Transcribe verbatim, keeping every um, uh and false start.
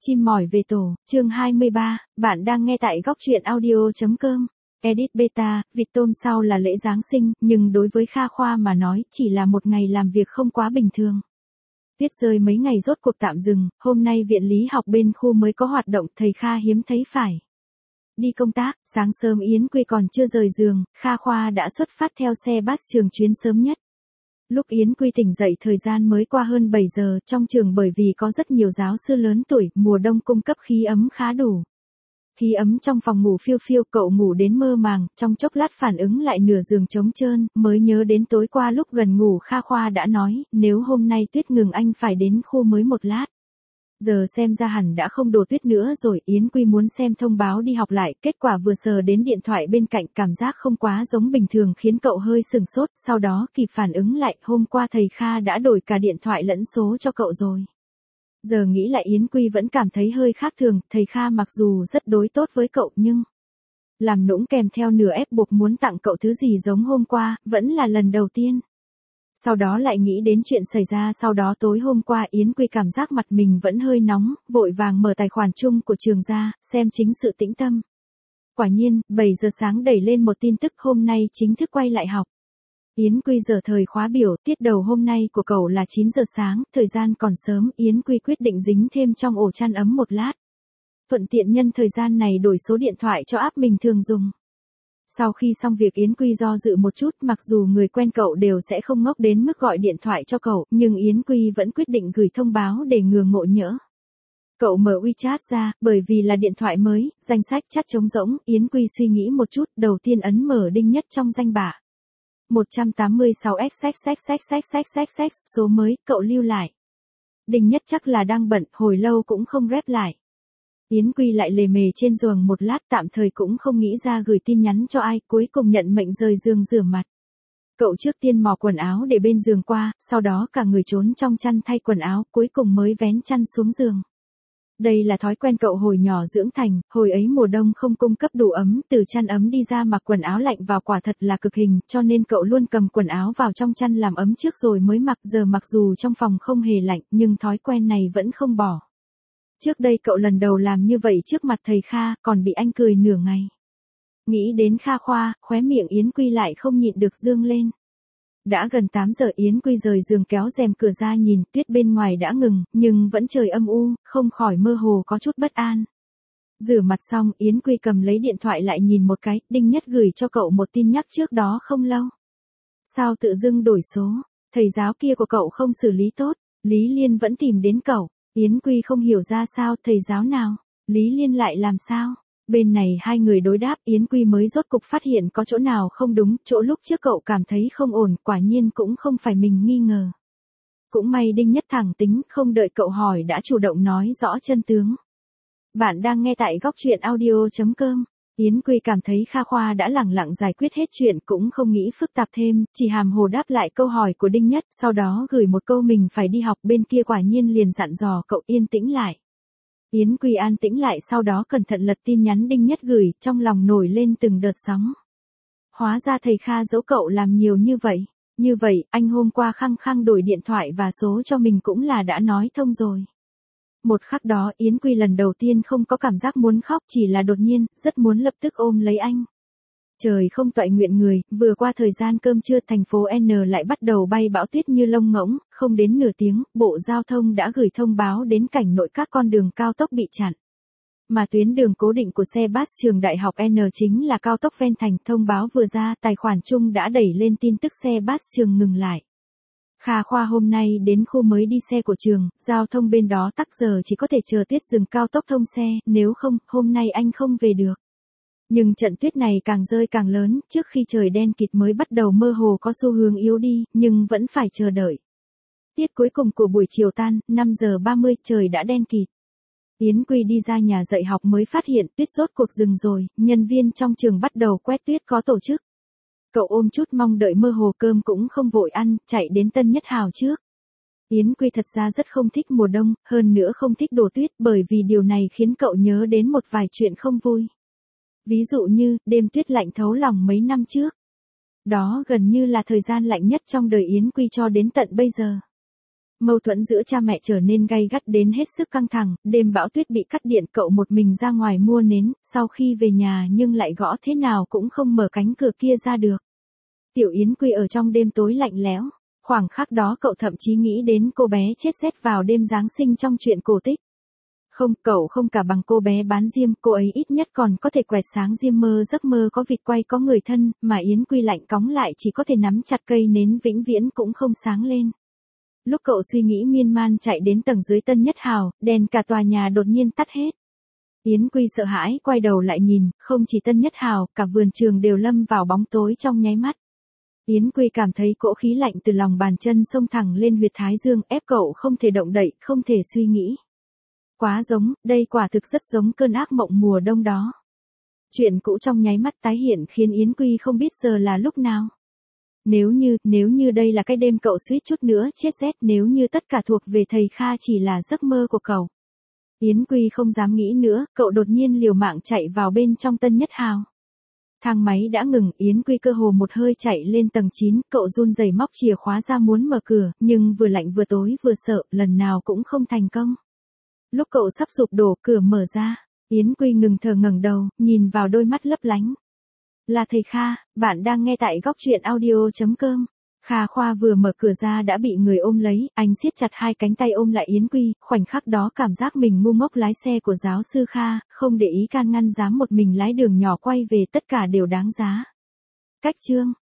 Chim mỏi về tổ, chương hai mươi ba, bạn đang nghe tại góc truyện audio.com. Edit beta, vịt tôm sau là lễ Giáng sinh, nhưng đối với Kha Khoa mà nói chỉ là một ngày làm việc không quá bình thường. Tuyết rơi mấy ngày rốt cuộc tạm dừng, hôm nay viện lý học bên khu mới có hoạt động, thầy Kha hiếm thấy phải đi công tác. Sáng sớm Yến Quy còn chưa rời giường, Kha Khoa đã xuất phát theo xe bus trường chuyến sớm nhất. Lúc Yến Quy tỉnh dậy thời gian mới qua hơn bảy giờ, trong trường bởi vì có rất nhiều giáo sư lớn tuổi, mùa đông cung cấp khí ấm khá đủ. Khí ấm trong phòng ngủ phiêu phiêu, cậu ngủ đến mơ màng, trong chốc lát phản ứng lại nửa giường trống trơn, mới nhớ đến tối qua lúc gần ngủ Kha Khoa đã nói, nếu hôm nay tuyết ngừng anh phải đến khu mới một lát. Giờ xem ra hẳn đã không đổ tuyết nữa rồi. Yến Quy muốn xem thông báo đi học lại, kết quả vừa sờ đến điện thoại bên cạnh, cảm giác không quá giống bình thường khiến cậu hơi sừng sốt, sau đó kịp phản ứng lại, hôm qua thầy Kha đã đổi cả điện thoại lẫn số cho cậu rồi. Giờ nghĩ lại Yến Quy vẫn cảm thấy hơi khác thường, thầy Kha mặc dù rất đối tốt với cậu nhưng làm nũng kèm theo nửa ép buộc muốn tặng cậu thứ gì giống hôm qua, vẫn là lần đầu tiên. Sau đó lại nghĩ đến chuyện xảy ra sau đó tối hôm qua, Yến Quy cảm giác mặt mình vẫn hơi nóng, vội vàng mở tài khoản chung của trường ra, xem chính sự tĩnh tâm. Quả nhiên, bảy giờ sáng đẩy lên một tin tức hôm nay chính thức quay lại học. Yến Quy giờ thời khóa biểu, tiết đầu hôm nay của cậu là chín giờ sáng, thời gian còn sớm, Yến Quy quyết định dính thêm trong ổ chăn ấm một lát. Thuận tiện nhân thời gian này đổi số điện thoại cho app mình thường dùng. Sau khi xong việc Yến Quy do dự một chút, mặc dù người quen cậu đều sẽ không ngốc đến mức gọi điện thoại cho cậu, nhưng Yến Quy vẫn quyết định gửi thông báo để ngừa ngộ nhỡ. Cậu mở WeChat ra, bởi vì là điện thoại mới, danh sách chat trống rỗng, Yến Quy suy nghĩ một chút, đầu tiên ấn mở Đinh Nhất trong danh bạ. một trăm tám mươi sáu x x x x x x x x, số mới, cậu lưu lại. Đinh Nhất chắc là đang bận, hồi lâu cũng không rep lại. Yến Quy lại lề mề trên giường một lát, tạm thời cũng không nghĩ ra gửi tin nhắn cho ai, cuối cùng nhận mệnh rời giường rửa mặt. Cậu trước tiên mò quần áo để bên giường qua, sau đó cả người trốn trong chăn thay quần áo, cuối cùng mới vén chăn xuống giường. Đây là thói quen cậu hồi nhỏ dưỡng thành, hồi ấy mùa đông không cung cấp đủ ấm, từ chăn ấm đi ra mặc quần áo lạnh vào quả thật là cực hình, cho nên cậu luôn cầm quần áo vào trong chăn làm ấm trước rồi mới mặc, giờ mặc dù trong phòng không hề lạnh, nhưng thói quen này vẫn không bỏ. Trước đây cậu lần đầu làm như vậy trước mặt thầy Kha, còn bị anh cười nửa ngày. Nghĩ đến Kha Khoa, khóe miệng Yến Quy lại không nhịn được dương lên. Đã gần tám giờ Yến Quy rời giường kéo rèm cửa ra nhìn, tuyết bên ngoài đã ngừng, nhưng vẫn trời âm u, không khỏi mơ hồ có chút bất an. Rửa mặt xong, Yến Quy cầm lấy điện thoại lại nhìn một cái, Đinh Nhất gửi cho cậu một tin nhắc trước đó không lâu. Sao tự dưng đổi số, thầy giáo kia của cậu không xử lý tốt, Lý Liên vẫn tìm đến cậu. Yến Quy không hiểu ra sao, thầy giáo nào, Lý Liên lại làm sao? Bên này hai người đối đáp, Yến Quy mới rốt cục phát hiện có chỗ nào không đúng, chỗ lúc trước cậu cảm thấy không ổn, quả nhiên cũng không phải mình nghi ngờ. Cũng may Đinh Nhất thẳng tính, không đợi cậu hỏi đã chủ động nói rõ chân tướng. Bạn đang nghe tại góc truyện audio.com. Yến Quy cảm thấy Kha Khoa đã lẳng lặng giải quyết hết chuyện, cũng không nghĩ phức tạp thêm, chỉ hàm hồ đáp lại câu hỏi của Đinh Nhất, sau đó gửi một câu mình phải đi học, bên kia quả nhiên liền dặn dò cậu yên tĩnh lại. Yến Quy an tĩnh lại, sau đó cẩn thận lật tin nhắn Đinh Nhất gửi, trong lòng nổi lên từng đợt sóng. Hóa ra thầy Kha giấu cậu làm nhiều như vậy. Như vậy, anh hôm qua khăng khăng đổi điện thoại và số cho mình cũng là đã nói thông rồi. Một khắc đó Yến Quy lần đầu tiên không có cảm giác muốn khóc, chỉ là đột nhiên, rất muốn lập tức ôm lấy anh. Trời không toại nguyện người, vừa qua thời gian cơm trưa thành phố N lại bắt đầu bay bão tuyết như lông ngỗng, không đến nửa tiếng, Bộ Giao thông đã gửi thông báo đến cảnh nội các con đường cao tốc bị chặn. Mà tuyến đường cố định của xe bus trường Đại học N chính là cao tốc ven thành, thông báo vừa ra, tài khoản chung đã đẩy lên tin tức xe bus trường ngừng lại. Kha Khoa hôm nay đến khu mới đi xe của trường, giao thông bên đó tắc giờ chỉ có thể chờ tuyết dừng cao tốc thông xe, nếu không, hôm nay anh không về được. Nhưng trận tuyết này càng rơi càng lớn, trước khi trời đen kịt mới bắt đầu mơ hồ có xu hướng yếu đi, nhưng vẫn phải chờ đợi. Tiết cuối cùng của buổi chiều tan, năm giờ ba mươi, trời đã đen kịt. Yến Quy đi ra nhà dạy học mới phát hiện tuyết rốt cuộc dừng rồi, nhân viên trong trường bắt đầu quét tuyết có tổ chức. Cậu ôm chút mong đợi mơ hồ, cơm cũng không vội ăn, chạy đến Tân Nhất Hào trước. Yến Quy thật ra rất không thích mùa đông, hơn nữa không thích đổ tuyết, bởi vì điều này khiến cậu nhớ đến một vài chuyện không vui. Ví dụ như, đêm tuyết lạnh thấu lòng mấy năm trước. Đó gần như là thời gian lạnh nhất trong đời Yến Quy cho đến tận bây giờ. Mâu thuẫn giữa cha mẹ trở nên gay gắt đến hết sức căng thẳng, đêm bão tuyết bị cắt điện, cậu một mình ra ngoài mua nến, sau khi về nhà nhưng lại gõ thế nào cũng không mở cánh cửa kia ra được. Tiểu Yến Quy ở trong đêm tối lạnh lẽo, khoảng khắc đó cậu thậm chí nghĩ đến cô bé chết rét vào đêm Giáng sinh trong truyện cổ tích. Không, cậu không cả bằng cô bé bán diêm, cô ấy ít nhất còn có thể quẹt sáng diêm mơ giấc mơ có vịt quay có người thân, mà Yến Quy lạnh cóng lại chỉ có thể nắm chặt cây nến vĩnh viễn cũng không sáng lên. Lúc cậu suy nghĩ miên man chạy đến tầng dưới Tân Nhất Hào, đèn cả tòa nhà đột nhiên tắt hết. Yến Quy sợ hãi quay đầu lại nhìn, không chỉ Tân Nhất Hào, cả vườn trường đều lâm vào bóng tối trong nháy mắt. Yến Quy cảm thấy cỗ khí lạnh từ lòng bàn chân xông thẳng lên huyệt thái dương, ép cậu không thể động đậy, không thể suy nghĩ. Quá giống, đây quả thực rất giống cơn ác mộng mùa đông đó. Chuyện cũ trong nháy mắt tái hiện khiến Yến Quy không biết giờ là lúc nào. Nếu như, nếu như đây là cái đêm cậu suýt chút nữa chết rét, nếu như tất cả thuộc về thầy Kha chỉ là giấc mơ của cậu. Yến Quy không dám nghĩ nữa, cậu đột nhiên liều mạng chạy vào bên trong Tân Nhất Hào. Thang máy đã ngừng, Yến Quy cơ hồ một hơi chạy lên tầng chín, cậu run rẩy móc chìa khóa ra muốn mở cửa, nhưng vừa lạnh vừa tối vừa sợ, lần nào cũng không thành công. Lúc cậu sắp sụp đổ, cửa mở ra, Yến Quy ngừng thở ngẩng đầu, nhìn vào đôi mắt lấp lánh. Là thầy Kha, bạn đang nghe tại góc truyện audio chấm com. Kha Khoa vừa mở cửa ra đã bị người ôm lấy, anh siết chặt hai cánh tay ôm lại Yến Quy, khoảnh khắc đó cảm giác mình ngu ngốc lái xe của giáo sư Kha, không để ý can ngăn dám một mình lái đường nhỏ quay về tất cả đều đáng giá. Cách chương